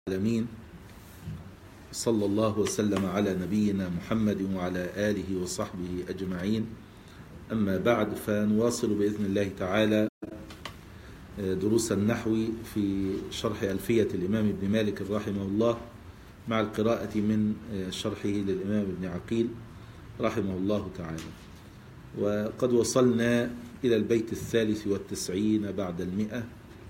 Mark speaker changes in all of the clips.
Speaker 1: العالمين. صلى الله وسلم على نبينا محمد وعلى آله وصحبه أجمعين. أما بعد، فنواصل بإذن الله تعالى دروس النحو في شرح ألفية الإمام ابن مالك رحمه الله، مع القراءة من شرحه للإمام ابن عقيل رحمه الله تعالى. وقد وصلنا إلى البيت 93 بعد 100،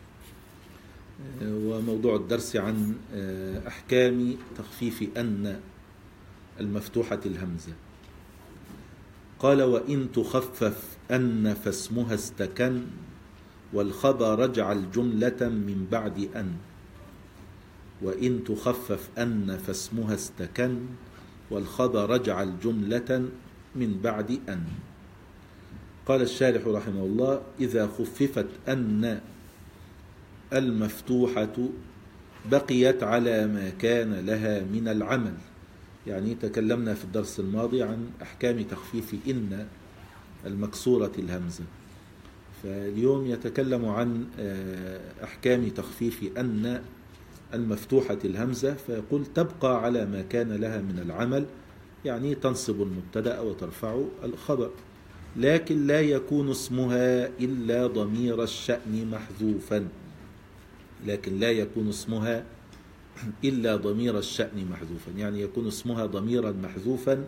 Speaker 1: وموضوع الدرس عن أحكام تخفيف أن المفتوحة الهمزة. قال: وإن تخفف أن فاسمها استكن، والخبر اجعل جملة من بعد أن. وإن تخفف أن فاسمها استكن، والخبر اجعل جملة من بعد أن. قال الشارح رحمه الله: إذا خففت أن المفتوحة بقيت على ما كان لها من العمل. يعني تكلمنا في الدرس الماضي عن أحكام تخفيف إن المكسورة الهمزة، فاليوم يتكلم عن أحكام تخفيف أن المفتوحة الهمزة، فيقول: تبقى على ما كان لها من العمل، يعني تنصب المبتدأ وترفع الخبر، لكن لا يكون اسمها إلا ضمير الشأن محذوفا. لكن لا يكون اسمها إلا ضمير الشأن محذوفا، يعني يكون اسمها ضميرا محذوفا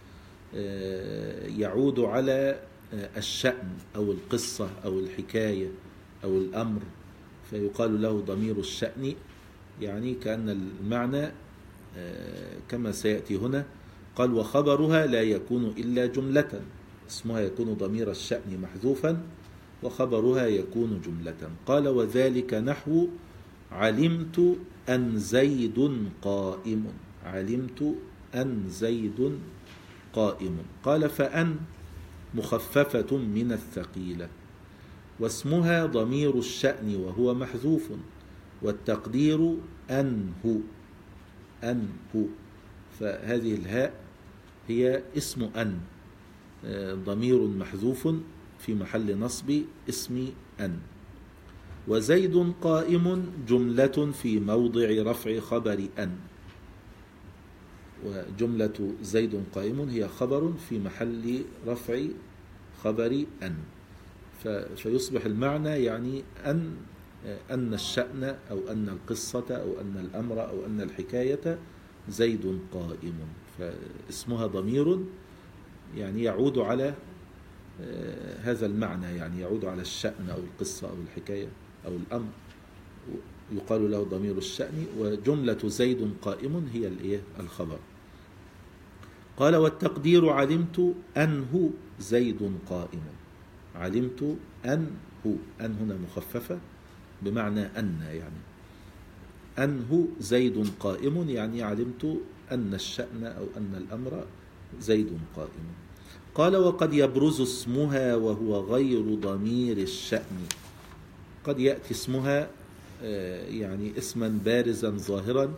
Speaker 1: يعود على الشأن أو القصة أو الحكاية أو الأمر، فيقال له ضمير الشأن. يعني كأن المعنى كما سيأتي هنا، قال: وخبرها لا يكون إلا جملة. اسمها يكون ضمير الشأن محذوفا وخبرها يكون جملة. قال: وذلك نحو علمت أن زيد قائم. علمت أن زيد قائم. قال: فأن مخففة من الثقيلة، واسمها ضمير الشأن وهو محذوف، والتقدير أنه. أنه، فهذه الهاء هي اسم أن، ضمير محذوف في محل نصب اسم أن. وزيد قائم جملة في موضع رفع خبر أن. وجملة زيد قائم هي خبر في محل رفع خبر أن، فيصبح المعنى يعني أن الشأن أو أن القصة أو أن الأمر أو أن الحكاية زيد قائم، فاسمها ضمير يعني يعود على هذا المعنى، يعني يعود على الشأن أو القصة أو الحكاية أو الأمر، يقال له ضمير الشأن. وجملة زيد قائم هي الخبر. قال: والتقدير علمت أنه زيد قائم. علمت أنه، أن هنا مخففة بمعنى أن، يعني أنه زيد قائم، يعني علمت أن الشأن أو أن الأمر زيد قائم. قال: وقد يبرز اسمها وهو غير ضمير الشأن. قد يأتي اسمها يعني اسما بارزا ظاهرا،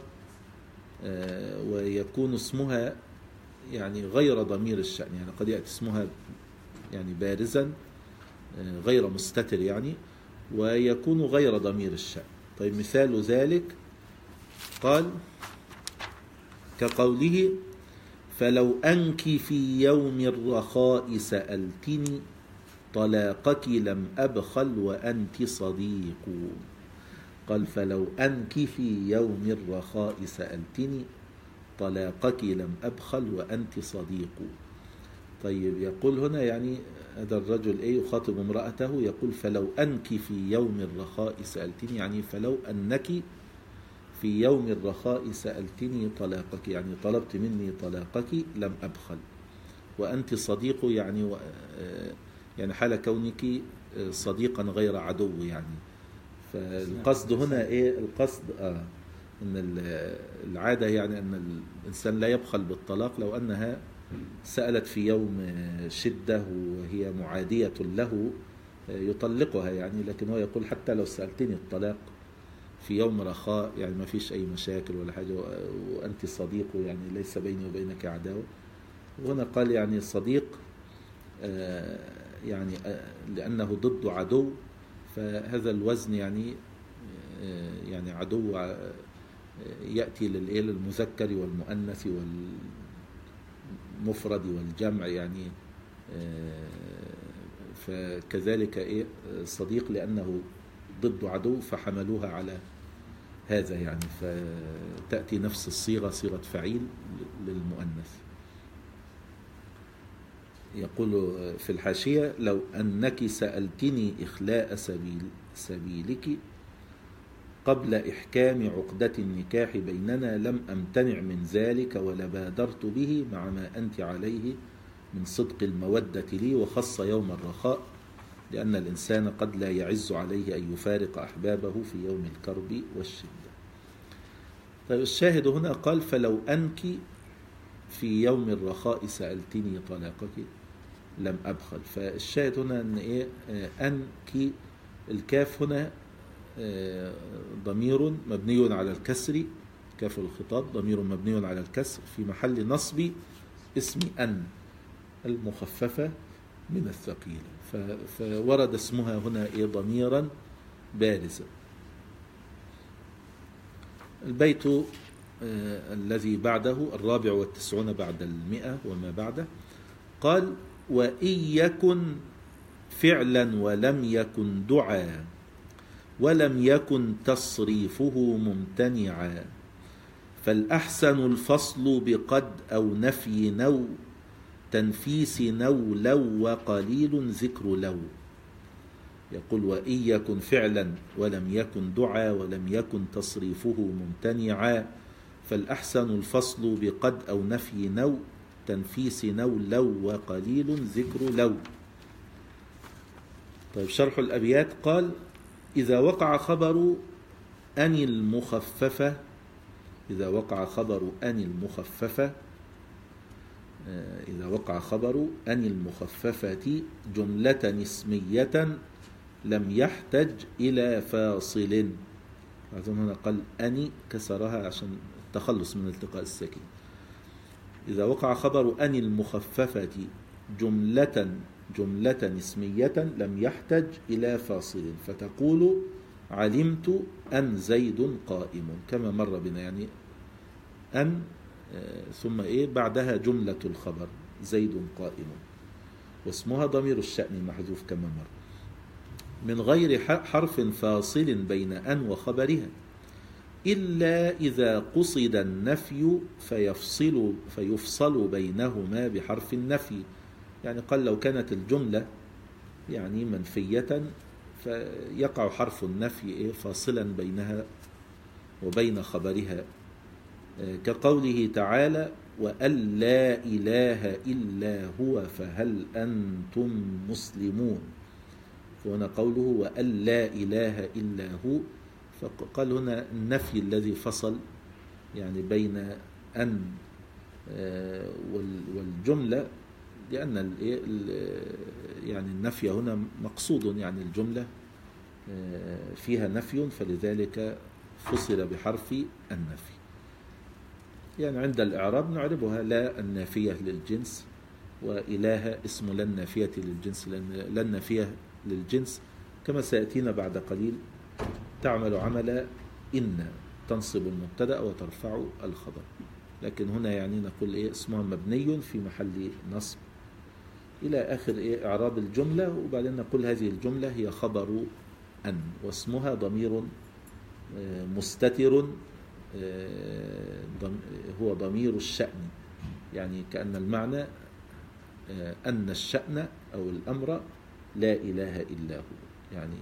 Speaker 1: ويكون اسمها يعني غير ضمير الشأن. يعني قد يأتي اسمها يعني بارزا غير مستتر يعني، ويكون غير ضمير الشأن. طيب، مثال ذلك قال كقوله: فلو أنك في يوم الرخاء سألتني، طلاقك لم أبخل وأنت صديق. قال: فلو أنك في يوم الرخاء سألتني، طلاقك لم أبخل وأنت صديق. طيب، يقول هنا يعني هذا الرجل يخاطب امرأته، يقول: فلو أنك في يوم الرخاء سألتني، يعني فلو أنك في يوم الرخاء سألتني طلاقك، يعني طلبت مني طلاقك، لم أبخل. وأنت صديق، يعني حال كونك صديقا غير عدو. يعني فالقصد هنا القصد أن العادة يعني أن الإنسان لا يبخل بالطلاق لو أنها سألت في يوم شدة وهي معادية له يطلقها يعني. لكن هو يقول: حتى لو سألتني الطلاق في يوم رخاء، يعني ما فيش أي مشاكل ولا حاجة، وأنت صديق، يعني ليس بيني وبينك عداوة. وهنا قال يعني صديق يعني لأنه ضد عدو، فهذا الوزن يعني عدو يأتي للمذكر والمؤنث والمفرد والجمع يعني. فكذلك صديق لأنه ضد عدو فحملوها على هذا يعني، فتأتي نفس الصيغة صيغة فعيل للمؤنث. يقول في الحاشية: لو أنك سألتني إخلاء سبيلك قبل إحكام عقدة النكاح بيننا لم أمتنع من ذلك ولبادرت به مع ما أنت عليه من صدق المودة لي، وخص يوم الرخاء لأن الإنسان قد لا يعز عليه أن يفارق أحبابه في يوم الكرب والشدة. طيب الشاهد هنا قال: فلو أنك في يوم الرخاء سألتني طلاقك لم أبخل. فالشاهد هنا أن أنك الكاف هنا ضمير مبني على الكسر، كاف الخطاب ضمير مبني على الكسر في محل نصب اسم أن المخففة من الثقيلة، فورد اسمها هنا ضميرا بارزا. البيت الذي بعده 94 بعد 100 وما بعده قال: وإن يكن فعلا ولم يكن دعا ولم يكن تصريفه ممتنعا فالأحسن الفصل بقد أو نفي نو تنفيس نو لو وقليل ذكر لو. يقول: وإن يكن فعلا ولم يكن دعا ولم يكن تصريفه ممتنعا فالأحسن الفصل بقد أو نفي نو تنفيس نو لو وقليل ذكر لو. طيب شرح الأبيات قال: إذا وقع خبر أن المخففة، إذا وقع خبر أن المخففة، إذا وقع خبر أن المخففة جملة اسمية لم يحتج إلى فاصل. أظن هنا قال أني كسرها عشان التخلص من التقاء الساكن. إذا وقع خبر أن المخففة جملة اسمية لم يحتج إلى فاصل فتقول: علمت أن زيد قائم، كما مر بنا يعني أن ثم بعدها جملة الخبر زيد قائم، واسمها ضمير الشأن المحذوف كما مر، من غير حرف فاصل بين أن وخبرها إلا إذا قصد النفي فيفصل بينهما بحرف النفي. يعني قال: لو كانت الجملة يعني منفية فيقع حرف النفي فاصلا بينها وبين خبرها، كقوله تعالى: وأن لا إله إلا هو فهل أنتم مسلمون. فهنا قوله وأن لا إله إلا هو، فقال هنا النفي الذي فصل يعني بين أن والجملة، لأن يعني النفي هنا مقصود، يعني الجملة فيها نفي فلذلك فصل بحرف النفي. يعني عند الإعراب نعربها لا النافية للجنس، وإله اسم لا النافية للجنس، لأن لا النافية للجنس كما سيأتينا بعد قليل تعمل عمل إن، تنصب المبتدأ وترفع الخبر، لكن هنا يعني نقول اسمها مبني في محل نصب إلى آخر إعراب الجملة، وبعدين نقول هذه الجملة هي خبر أن، واسمها ضمير مستتر هو ضمير الشأن، يعني كأن المعنى أن الشأن أو الأمر لا إله إلا هو يعني.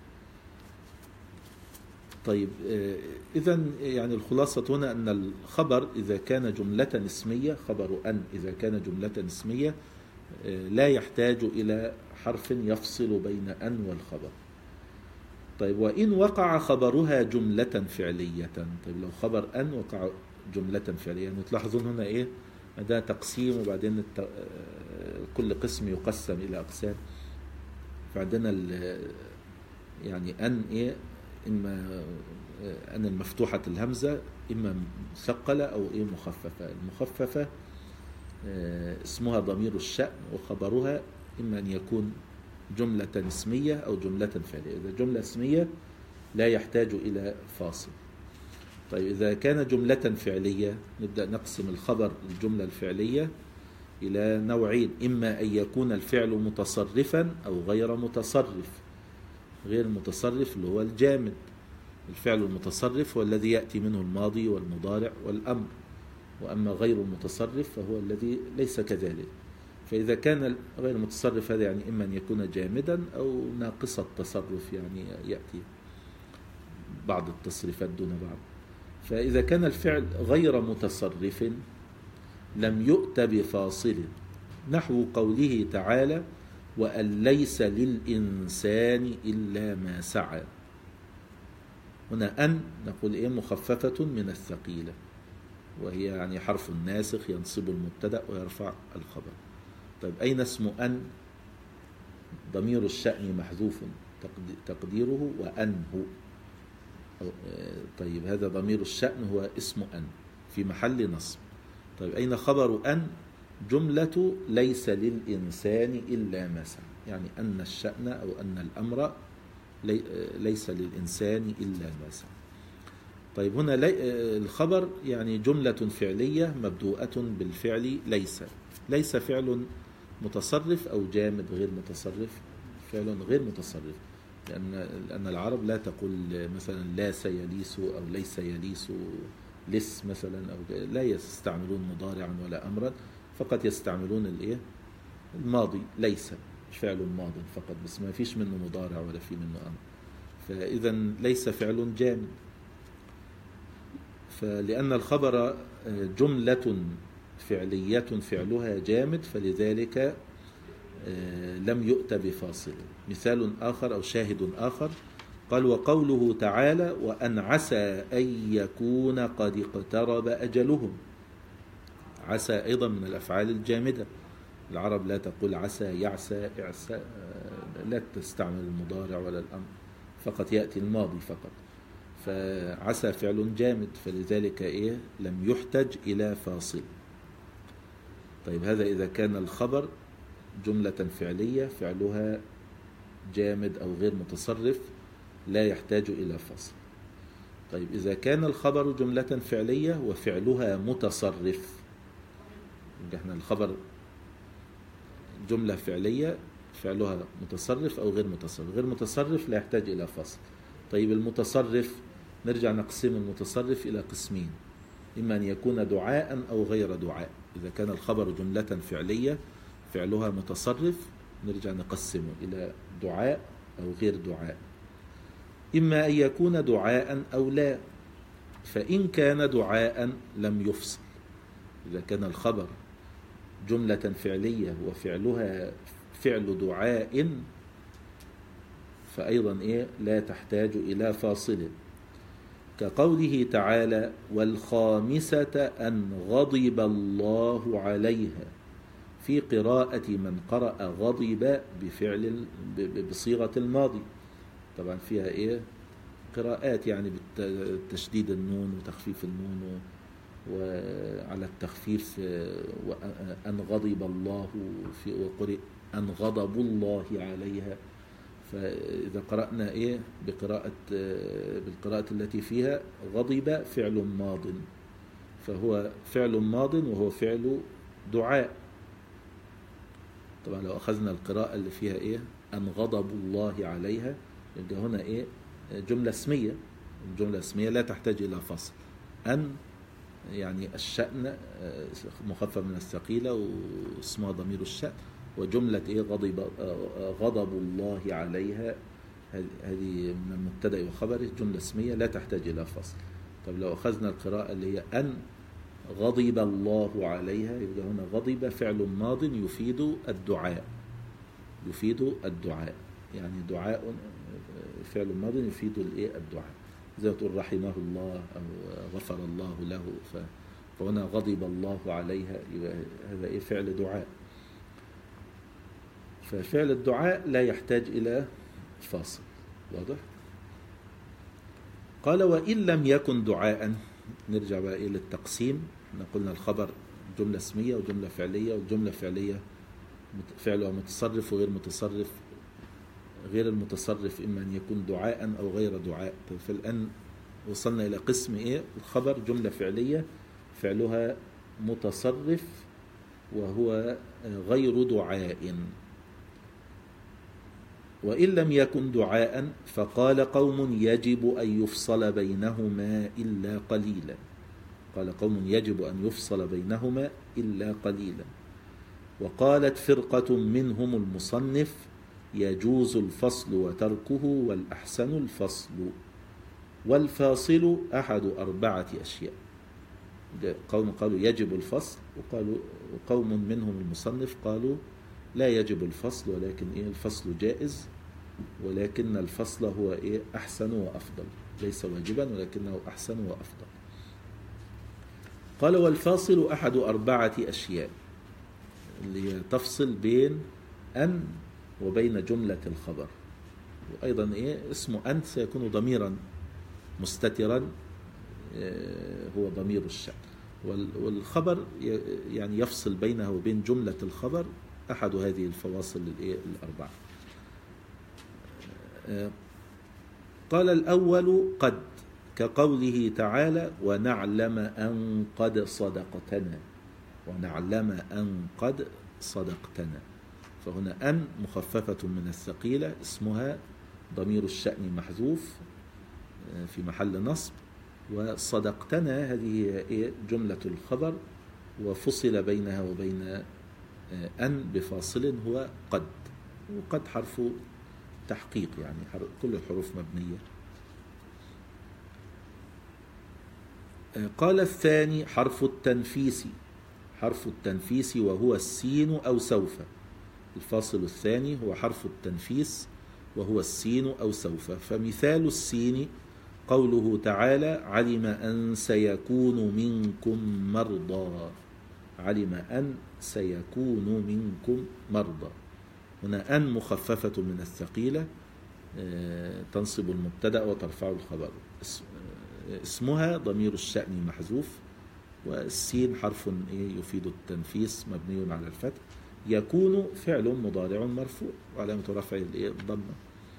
Speaker 1: طيب إذن يعني الخلاصة هنا أن الخبر إذا كان جملة اسمية، خبر أن إذا كان جملة اسمية لا يحتاج إلى حرف يفصل بين أن والخبر. طيب وإن وقع خبرها جملة فعلية، طيب لو خبر أن وقع جملة فعلية، يعني تلاحظون هنا ده تقسيم، وبعدين كل قسم يقسم إلى أقسام. فعندنا يعني أن إما أن المفتوحة الهمزة إما مثقلة أو مخففة. المخففة اسمها ضمير الشأن، وخبرها إما أن يكون جملة اسمية أو جملة فعلية. إذا جملة اسمية لا يحتاج إلى فاصل. طيب إذا كان جملة فعلية نبدأ نقسم الخبر الجملة الفعلية إلى نوعين: إما أن يكون الفعل متصرفا أو غير متصرف. غير متصرف اللي هو الجامد. الفعل المتصرف هو الذي يأتي منه الماضي والمضارع والأمر، وأما غير المتصرف فهو الذي ليس كذلك. فإذا كان غير المتصرف هذا يعني إما أن يكون جامدا أو ناقص التصرف، يعني يأتي بعض التصريفات دون بعض. فإذا كان الفعل غير متصرف لم يؤت بفاصل، نحو قوله تعالى: وأن ليس للإنسان إلا ما سعى. هنا أن نقول إيه؟ مخففة من الثقيلة، وهي يعني حرف ناسخ ينصب المبتدأ ويرفع الخبر. طيب أين اسم أن؟ ضمير الشأن محذوف تقديره وأنه. طيب هذا ضمير الشأن هو اسم أن في محل نصب. طيب أين خبر أن؟ جملة ليس للإنسان إلا ما سعى، يعني أن الشأن أو أن الأمر ليس للإنسان إلا ما سعى. طيب هنا الخبر يعني جملة فعلية مبدوءة بالفعل ليس. ليس فعل متصرف أو جامد غير متصرف؟ فعل غير متصرف، لأن العرب لا تقول مثلا لا سيليس أو ليس يليس لس مثلا، أو لا يستعملون مضارعا ولا أمرا، فقط يستعملون الإيه؟ الماضي. ليس فعل ماض فقط، بس ما فيش منه مضارع ولا في منه أمر. فإذا ليس فعل جامد. فلأن الخبر جملة فعلية فعلها جامد فلذلك لم يؤت بفاصل. مثال آخر أو شاهد آخر قال: وقوله تعالى: وأن عسى أن يكون قد اقترب أجلهم. عسى أيضا من الأفعال الجامدة. العرب لا تقول عسى يعسى إعسى، لا تستعمل المضارع ولا الأمر، فقط يأتي الماضي فقط. فعسى فعل جامد فلذلك لم يحتج إلى فاصل. طيب هذا إذا كان الخبر جملة فعلية فعلها جامد أو غير متصرف لا يحتاج إلى فاصل. طيب إذا كان الخبر جملة فعلية وفعلها متصرف، احنا الخبر جملة فعلية فعلها متصرف أو غير متصرف. غير متصرف لا يحتاج إلى فاصل. طيب المتصرف نرجع نقسم المتصرف إلى قسمين: إما أن يكون دعاء أو غير دعاء. إذا كان الخبر جملة فعلية فعلها متصرف نرجع نقسمه إلى دعاء أو غير دعاء. إما أن يكون دعاء أو لا. فإن كان دعاء لم يفصل. إذا كان الخبر جملة فعلية وفعلها فعل دعاء فأيضا لا تحتاج إلى فاصل، كقوله تعالى: والخامسة أن غضب الله عليها، في قراءة من قرأ غضب بصيغة الماضي. طبعا فيها قراءات يعني بتشديد النون وتخفيف النون وعلى التخفيف، أن غضب الله وقرئ أن غضب الله عليها. فإذا قرأنا بالقراءة التي فيها غضب فعل ماض، فهو فعل ماض وهو فعل دعاء. طبعا لو أخذنا القراءة اللي فيها أن غضب الله عليها يبقى هنا جملة اسمية. الجملة الاسمية لا تحتاج إلى فصل. أن يعني الشأن مخفف من الثقيلة واسمها ضمير الشأن، وجملة غضب الله عليها هذه من المبتدأ وخبره جملة اسمية لا تحتاج إلى فصل. طب لو أخذنا القراءة اللي هي أن غضب الله عليها يبقى هنا غضب فعل ماض يفيد الدعاء. يفيد الدعاء يعني دعاء فعل ماض يفيد الدعاء، زي ما تقول رحمه الله أو غفر الله له. فهنا غضب الله عليها يبقى هذا فعل دعاء. ففعل الدعاء لا يحتاج إلى فاصل. واضح؟ قال: وإن لم يكن دعاء. نرجع بقى إلى التقسيم. قلنا الخبر جملة اسمية وجملة فعلية، والجملة فعلية فعلها متصرف وغير متصرف. غير المتصرف إما أن يكون دعاء أو غير دعاء. فالآن وصلنا إلى قسم إيه؟ الخبر جملة فعلية فعلها متصرف وهو غير دعاء. وإن لم يكن دعاء فقال قوم يجب أن يفصل بينهما إلا قليلا. قال قوم يجب أن يفصل بينهما إلا قليلا. وقالت فرقة منهم المصنف يجوز الفصل وتركه والأحسن الفصل. والفاصل أحد 4 أشياء. قوم قالوا يجب الفصل، وقوم منهم المصنف قالوا لا يجب الفصل، ولكن الفصل جائز، ولكن الفصل هو أحسن وأفضل، ليس واجبا ولكنه أحسن وأفضل. قال والفاصل أحد 4 أشياء، اللي هي تفصل بين أن وبين جملة الخبر. وأيضا اسم أن سيكون ضميرا مستترا، هو ضمير الشأن. والخبر يعني يفصل بينه وبين جملة الخبر أحد هذه الفواصل 4. قال الأول قد، كقوله تعالى ونعلم أن قد صدقتنا، ونعلم أن قد صدقتنا. فهنا أن مخففة من الثقيلة، اسمها ضمير الشأن محذوف في محل نصب، وصدقتنا هذه هي جملة الخبر، وفصل بينها وبين أن بفاصل هو قد. وقد حرف تحقيق، يعني كل الحروف مبنية. قال الثاني حرف التنفيس، حرف التنفيس وهو السين أو سوف. الفاصل الثاني هو حرف التنفيس وهو السين أو سوف. فمثال السين قوله تعالى علم أن سيكون منكم مرضى، علم أن سيكون منكم مرضى. هنا أن مخففة من الثقيلة، تنصب المبتدأ وترفع الخبر. اسمها ضمير الشأن محذوف، والسين حرف يفيد التنفيس مبني على الفتح. يكون فعل مضارع مرفوع وعلامة رفعه الضمة.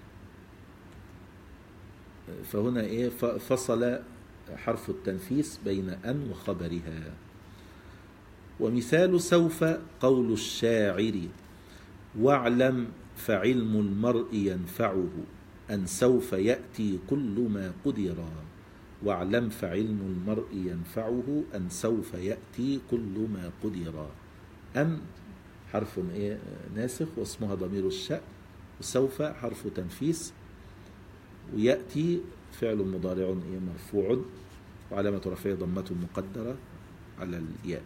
Speaker 1: فهنا فصل حرف التنفيس بين أن وخبرها. ومثال سوف قول الشاعر واعلم فعلم المرء ينفعه أن سوف يأتي كل ما قدرا. واعلم فعلم المرء ينفعه أن سوف يأتي كل ما قدرا. أن حرف ناسخ واسمها ضمير الشأن، وسوف حرف تنفيس، ويأتي فعل مضارع مرفوع وعلامة رفعه ضمة مقدرة على الياء.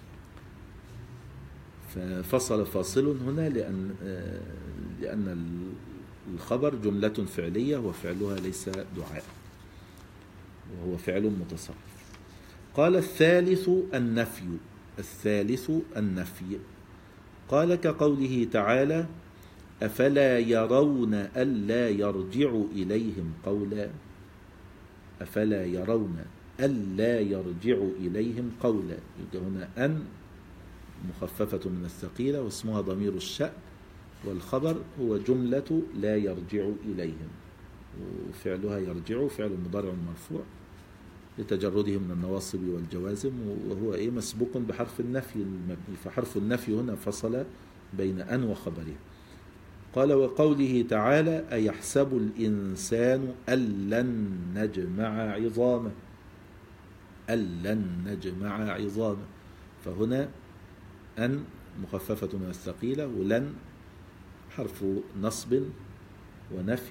Speaker 1: ففصل فاصل هنا لأن الخبر جملة فعلية وفعلها ليس دعاء، وهو فعل متصرف. قال الثالث النفي، الثالث النفي. قال كقوله تعالى أفلا يرون ألا يرجع إليهم قولا. أفلا يرون ألا يرجع إليهم قولا. هنا أن مخففة من الثقيلة واسمها ضمير الشأن، والخبر هو جملة لا يرجع إليهم، وفعلها يرجع فعل مضارع مرفوع لتجرده من النواصب والجوازم، وهو مسبوق بحرف النفي المبني. فحرف النفي هنا فصل بين أن وخبره. قال وقوله تعالى أيحسب الإنسان أن لن نجمع عظامه، أن لن نجمع عظامه. فهنا أن مخففة من الثقيلة، ولن حرف نصب ونفي،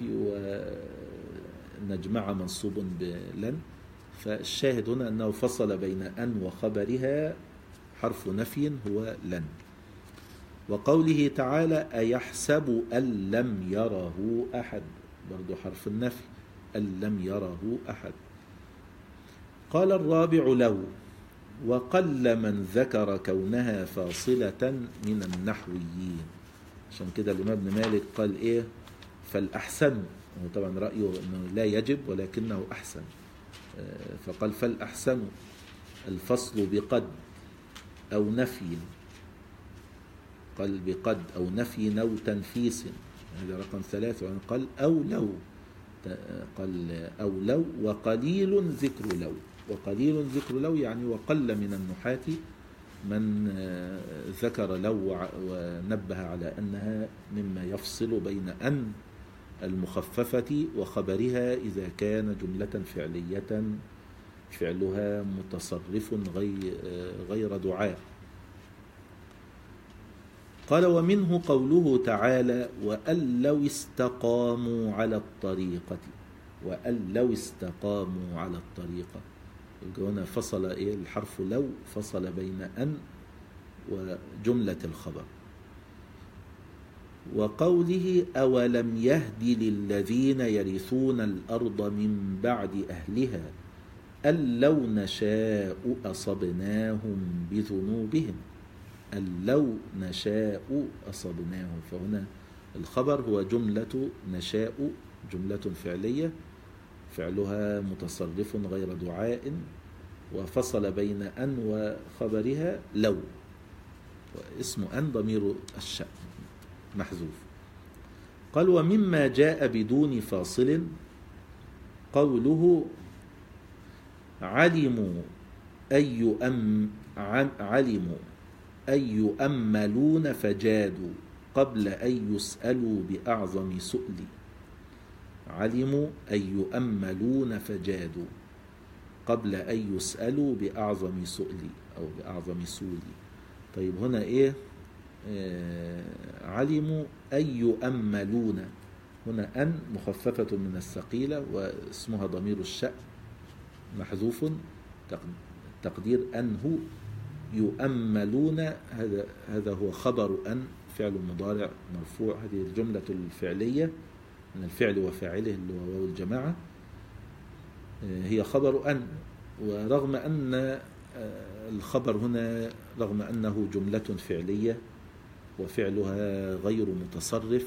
Speaker 1: ونجمع منصوب بلن. فالشاهد هنا أنه فصل بين أن وخبرها حرف نفي هو لن. وقوله تعالى أيحسب أن لم يره أحد، برضو حرف النفي، أن لم يره أحد. قال الرابع لو، وقل من ذكر كونها فاصلة من النحويين. عشان كده الإمام ابن مالك قال فالأحسن، طبعا رأيه أنه لا يجب ولكنه أحسن، فقال فالأحسن الفصل بقد أو نفي، قال بقد أو نفي أو تنفيس، هذا رقم 3. قال أو لو، قال أو لو، وقليل ذكر لو. وقليل ذكر لو يعني وقل من النحاة من ذكر لو ونبه على أنها مما يفصل بين أن المخففة وخبرها إذا كان جملة فعلية فعلها متصرف غير دعاء. قال ومنه قوله تعالى وأن لو استقاموا على الطريقة. وأن لو استقاموا على الطريقة، هنا فصل الحرف لو فصل بين أن وجملة الخبر. وقوله أولم يهد للذين يرثون الأرض من بعد أهلها أن لو نشاء أصبناهم بذنوبهم. أن لو نشاء أصبناهم، فهنا الخبر هو جملة نشاء، جملة فعلية فعلها متصرف غير دعاء، وفصل بين أن وخبرها لو، واسم أن ضمير الشأن محذوف. قال ومما جاء بدون فاصل قوله علموا أن يؤملون فجادوا قبل أن يسألوا بأعظم سؤل. علموا أن يؤملون فجادوا قبل أن يسألوا بأعظم سؤل أو بأعظم سؤل. طيب هنا علموا أن يؤملون، هنا أن مخففة من الثقيلة واسمها ضمير الشأن محذوف، تقدير أنه يؤملون، هذا هو خبر أن فعل مضارع مرفوع. هذه الجملة الفعلية من الفعل وفاعله اللي هو واو الجماعة هي خبر أن. ورغم أن الخبر هنا رغم أنه جملة فعلية وفعلها غير متصرف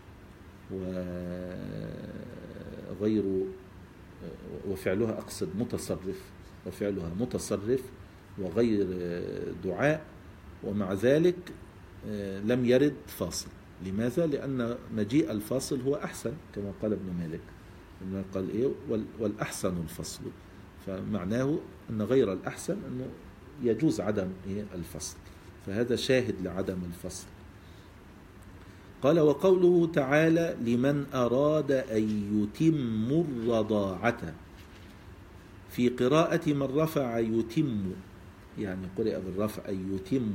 Speaker 1: وفعلها أقصد متصرف، وفعلها متصرف وغير دعاء، ومع ذلك لم يرد فاصل. لماذا؟ لأن مجيء الفاصل هو أحسن، كما قال ابن مالك، قال والأحسن الفصل، فمعناه أن غير الأحسن أنه يجوز عدم الفصل، فهذا شاهد لعدم الفصل. قال وقوله تعالى لمن أراد أن يتم الرضاعة، في قراءة من رفع يتم، يعني قرئ بالرفع يتم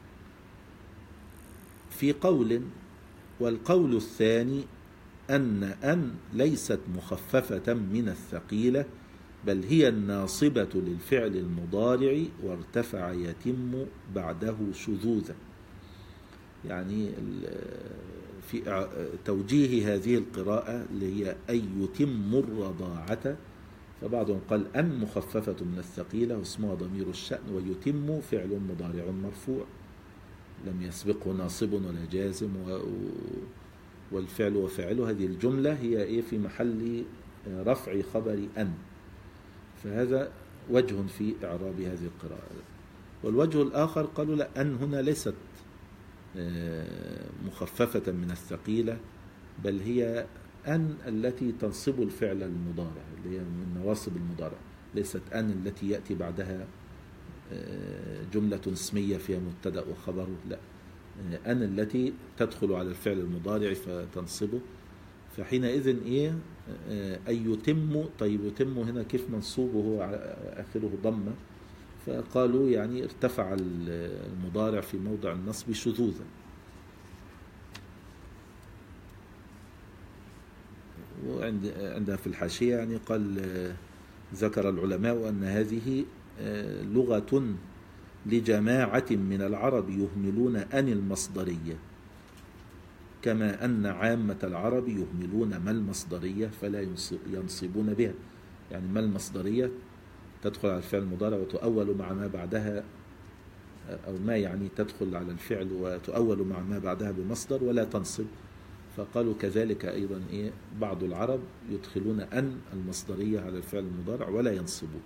Speaker 1: في قول. والقول الثاني أن ليست مخففة من الثقيلة، بل هي الناصبة للفعل المضارع وارتفع يتم بعده شذوذا. يعني في توجيه هذه القراءة اللي هي أن يتم الرضاعة، فبعضهم قال أن مخففة من الثقيلة واسمها ضمير الشأن، ويتم فعل مضارع مرفوع لم يسبقه ناصب ولا جازم، والفعل وفاعله هذه الجملة هي في محل رفع خبر أن، فهذا وجه في إعراب هذه القراءة. والوجه الآخر قالوا لا، أن هنا ليست مخففة من الثقيلة، بل هي أن التي تنصب الفعل المضارع اللي هي من نواصب المضارع، ليست أن التي يأتي بعدها جملة اسمية فيها مبتدأ وخبره، لا، أن التي تدخل على الفعل المضارع فتنصبه. فحينئذ أن يتم. طيب يتم هنا كيف منصوبه آخره ضمة؟ فقالوا يعني ارتفع المضارع في موضع النصب شذوذا. وعندها في الحاشية يعني قال ذكر العلماء أن هذه لغة لجماعة من العرب يهملون أن المصدرية، كما أن عامة العرب يهملون ما المصدرية فلا ينصبون بها. يعني ما المصدرية تدخل على الفعل المضارع وتؤول مع ما بعدها، أو ما يعني تدخل على الفعل وتؤول مع ما بعدها بمصدر ولا تنصب. فقالوا كذلك أيضا بعض العرب يدخلون أن المصدرية على الفعل المضارع ولا ينصبون.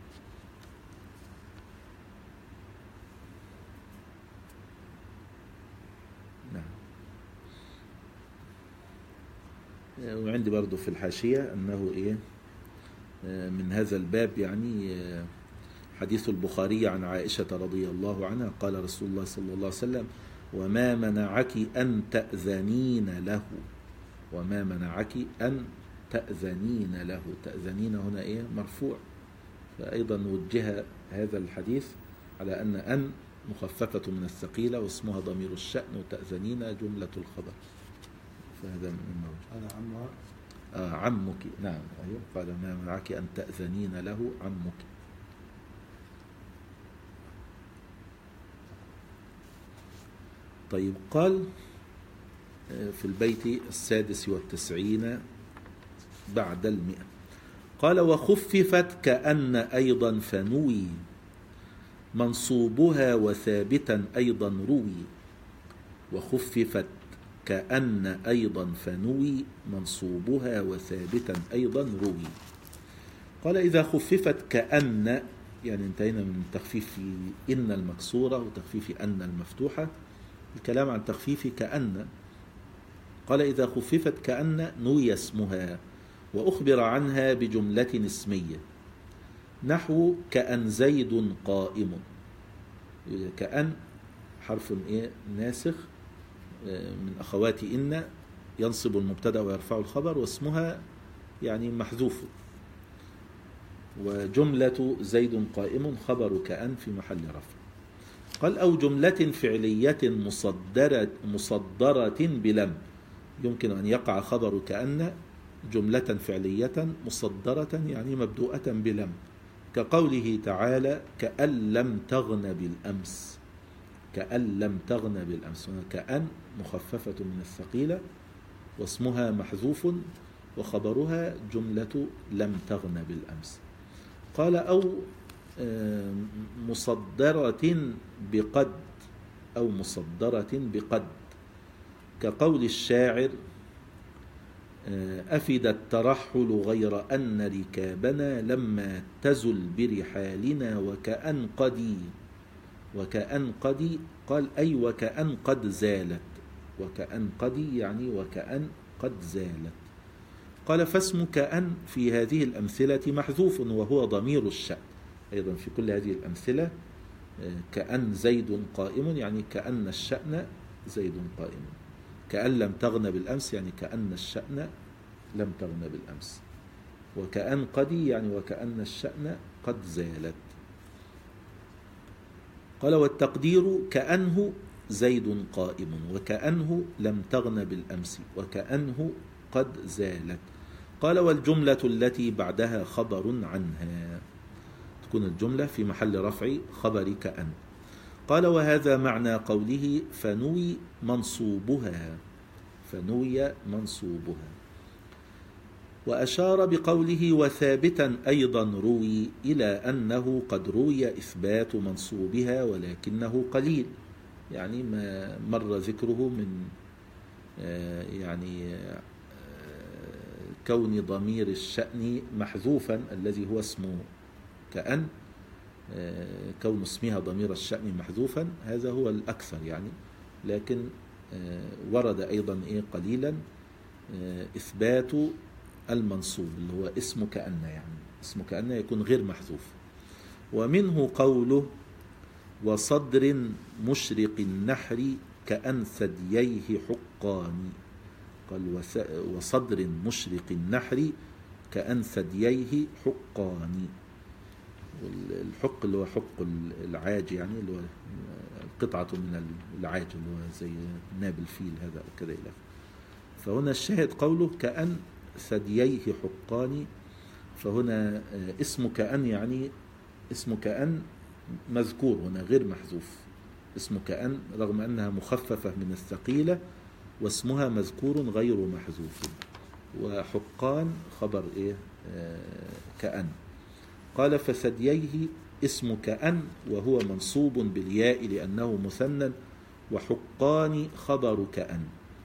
Speaker 1: وعندي برضو في الحاشية أنه إيه من هذا الباب يعني حديث البخاري عن عائشة رضي الله عنها قال رسول الله صلى الله عليه وسلم: وما منعك أن تأذنين له، وما منعك أن تأذنين له. تأذنين هنا إيه مرفوع، فأيضا وجه هذا الحديث على أن مخففة من الثقيلة واسمها ضمير الشأن، وتأذنين جملة الخبر. فهذا من موجه.
Speaker 2: أنا عمها
Speaker 1: عمك، نعم أيوه. قال ما منعك أن تأذنين له عمك. طيب، قال في البيت 96 بعد 100، قال: وخففت كأن أيضا فنوي منصوبها وثابتا أيضا روي. وخففت كأن أيضا فنوي منصوبها وثابتا أيضا روي. قال: إذا خففت كأن، يعني انتهينا من تخفيف إن المكسورة وتخفيف أن المفتوحة، الكلام عن تخفيف كأن. قال: إذا خففت كأن نوي اسمها وأخبر عنها بجملة اسمية، نحو كأن زيد قائم. كأن حرف إيه ناسخ من أخوات إن، ينصب المبتدأ ويرفع الخبر، واسمها يعني محذوف. وجملة زيد قائم خبر كأن في محل رفع. قال: أو جملة فعلية مصدرة بلم. يمكن أن يقع خبر كأن جملة فعلية مصدرة، يعني مبدوءة بلم، كقوله تعالى: كأن لم تغن بالأمس. كأن لم تغن بالأمس، كأن مخففة من الثقيلة واسمها محذوف وخبرها جملة لم تغن بالأمس. قال: أو مصدرة بقد، أو مصدرة بقد، كقول الشاعر: أفد الترحل غير أن ركابنا لما تزل برحالنا وكأن قدي. وكأن قدي، قال أي وكأن قد زالت. وكأن قدي يعني وكأن قد زالت. قال: فاسم كأن في هذه الأمثلة محذوف وهو ضمير الشأن. أيضا في كل هذه الأمثلة كأن زيد قائم، يعني كأن الشأن زيد قائم. كأن لم تغن بالأمس، يعني كأن الشأن لم تغن بالأمس. وكأن قدي، يعني وكأن الشأن قد زالت. قال: والتقدير كأنه زيد قائم، وكأنه لم تغن بالأمس، وكأنه قد زالت. قال: والجملة التي بعدها خبر عنها، تكون الجملة في محل رفع خبر كأن. قال: وهذا معنى قوله فنوي منصوبها. فنوي منصوبها. وأشار بقوله وثابتا أيضا روي إلى أنه قد روي إثبات منصوبها ولكنه قليل، يعني ما مر ذكره من يعني كون ضمير الشأن محذوفا الذي هو اسمه كأن، كون اسمها ضمير الشأن محذوفا هذا هو الأكثر يعني، لكن ورد أيضا قليلا إثبات المنصوب اللي هو اسم كأن، يعني اسم كأن يكون غير محذوف. ومنه قوله وصدر مشرق النحر كأن ثدييه حقان. قال وصدر مشرق النحر كأن ثدييه حقان. والحق اللي هو حق العاج، يعني اللي هو قطعة من العاج اللي هو زي ناب الفيل هذا وكذا إلى. فهنا الشاهد قوله كأن ثدييه حقان، فهنا اسم كأن يعني اسم كأن مذكور هنا غير محذوف. اسم كأن رغم أنها مخففة من الثقيلة واسمها مذكور غير محذوف. وحقان خبر كأن. قال فثدييه اسم كأن وهو منصوب بالياء لأنه مثنى، وحقان خبر كأن.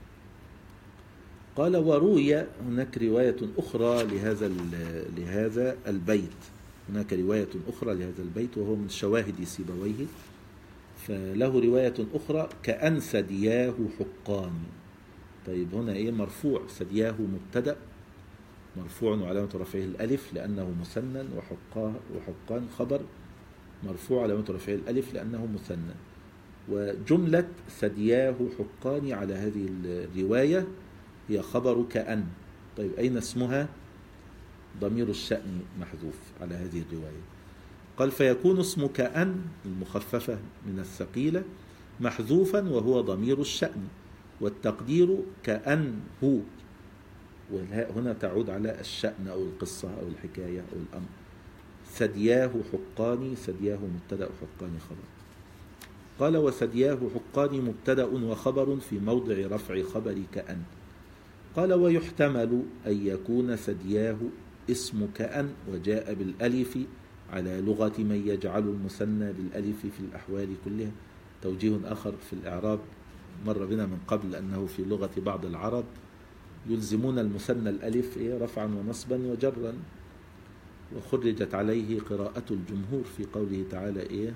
Speaker 1: قال وروي، هناك رواية أخرى لهذا البيت، هناك رواية أخرى لهذا البيت وهو من شواهد سيبويه، فله رواية أخرى كأن ثدياه حقان. طيب هنا إيه؟ مرفوع، ثدياه مبتدأ مرفوع وعلامة رفعه الألف لأنه مثنى، وحقان خبر مرفوع علامة رفعه الألف لأنه مثنى. وجملة ثدياه حقان على هذه الرواية هي خبر كأن. طيب أين اسمها؟ ضمير الشأن محذوف على هذه الرواية. قال فيكون اسم كأن المخففة من الثقيلة محذوفا وهو ضمير الشأن، والتقدير كأنه، والهاء هنا تعود على الشأن أو القصة أو الحكاية أو الأمر. ثدياه حقان، ثدياه مبتدأ حقان خبر. قال وثدياه حقان مبتدأ وخبر في موضع رفع خبر كأن. قال ويحتمل أن يكون ثدياه اسم كأن وجاء بالألف على لغة من يجعل المثنى بالألف في الأحوال كلها. توجيه آخر في الإعراب مر بنا من قبل أنه في لغة بعض العرب يلزمون المثنى الألف رفعا ونصبا وجرا، وخرجت عليه قراءة الجمهور في قوله تعالى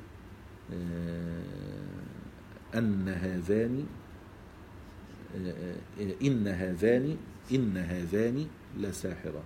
Speaker 1: أن هذان إن هذان لساحران.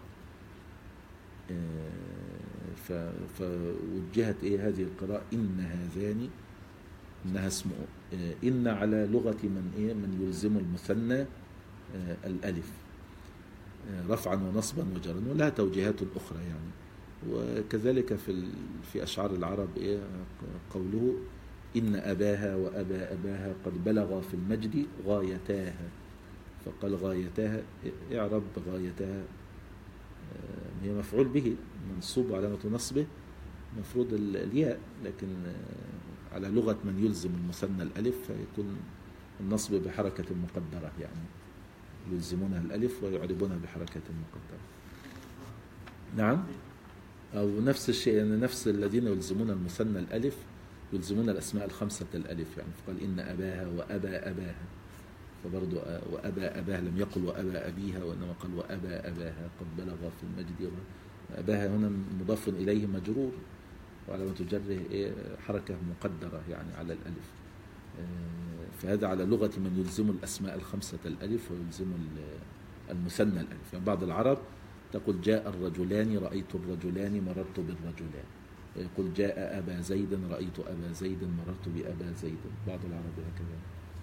Speaker 1: فوجهت هذه القراءة إن هذان، إنها اسم إن على لغة من يلزم المثنى الألف رفعا ونصبا وجرا، ولها توجيهات أخرى يعني. وكذلك في أشعار العرب قوله إن أباها وأبا أباها قد بلغا في المجد غايتاها، فقال غايتاها اعرب غايتاها هي مفعول به منصوب علامة نصبه مفروض الياء، لكن على لغة من يلزم المثنى الألف فيكون النصب بحركة مقدرة، يعني يلزمونها الألف ويعربونها بحركة مقدرة. نعم، أو نفس الشيء يعني نفس الذين يلزمون المثنى الألف يلزمون الأسماء الخمسة الألف، يعني فقال إن أباها وأبا أباها، فبرضو وأبا أباها لم يقل وأبا أبيها، وإنما قال وأبا أباها قد بلغ في المجد. أباها هنا مضاف إليه مجرور وعلامة جره حركة مقدرة يعني على الألف. فهذا على لغة من يلزم الأسماء الخمسة الألف ويلزم المثنى الألف. يعني بعض العرب تقول جاء الرجلان رأيت الرجلان مررت بالرجلان، ويقول جاء أبا زيد رأيت أبا زيد مررت بأبا زيد. بعض العرب هكذا.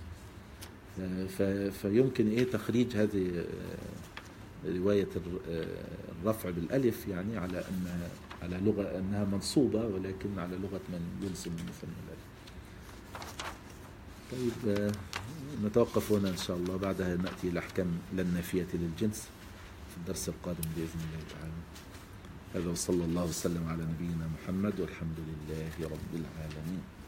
Speaker 1: فيمكن تخريج هذه رواية الرفع بالألف يعني على لغة أنها منصوبة، ولكن على لغة من يلزم المثنى الألف. طيب نتوقف هنا إن شاء الله، بعدها نأتي الأحكام النافية للجنس في الدرس القادم بإذن الله تعالى. هذا وصلى الله وسلم على نبينا محمد والحمد لله رب العالمين.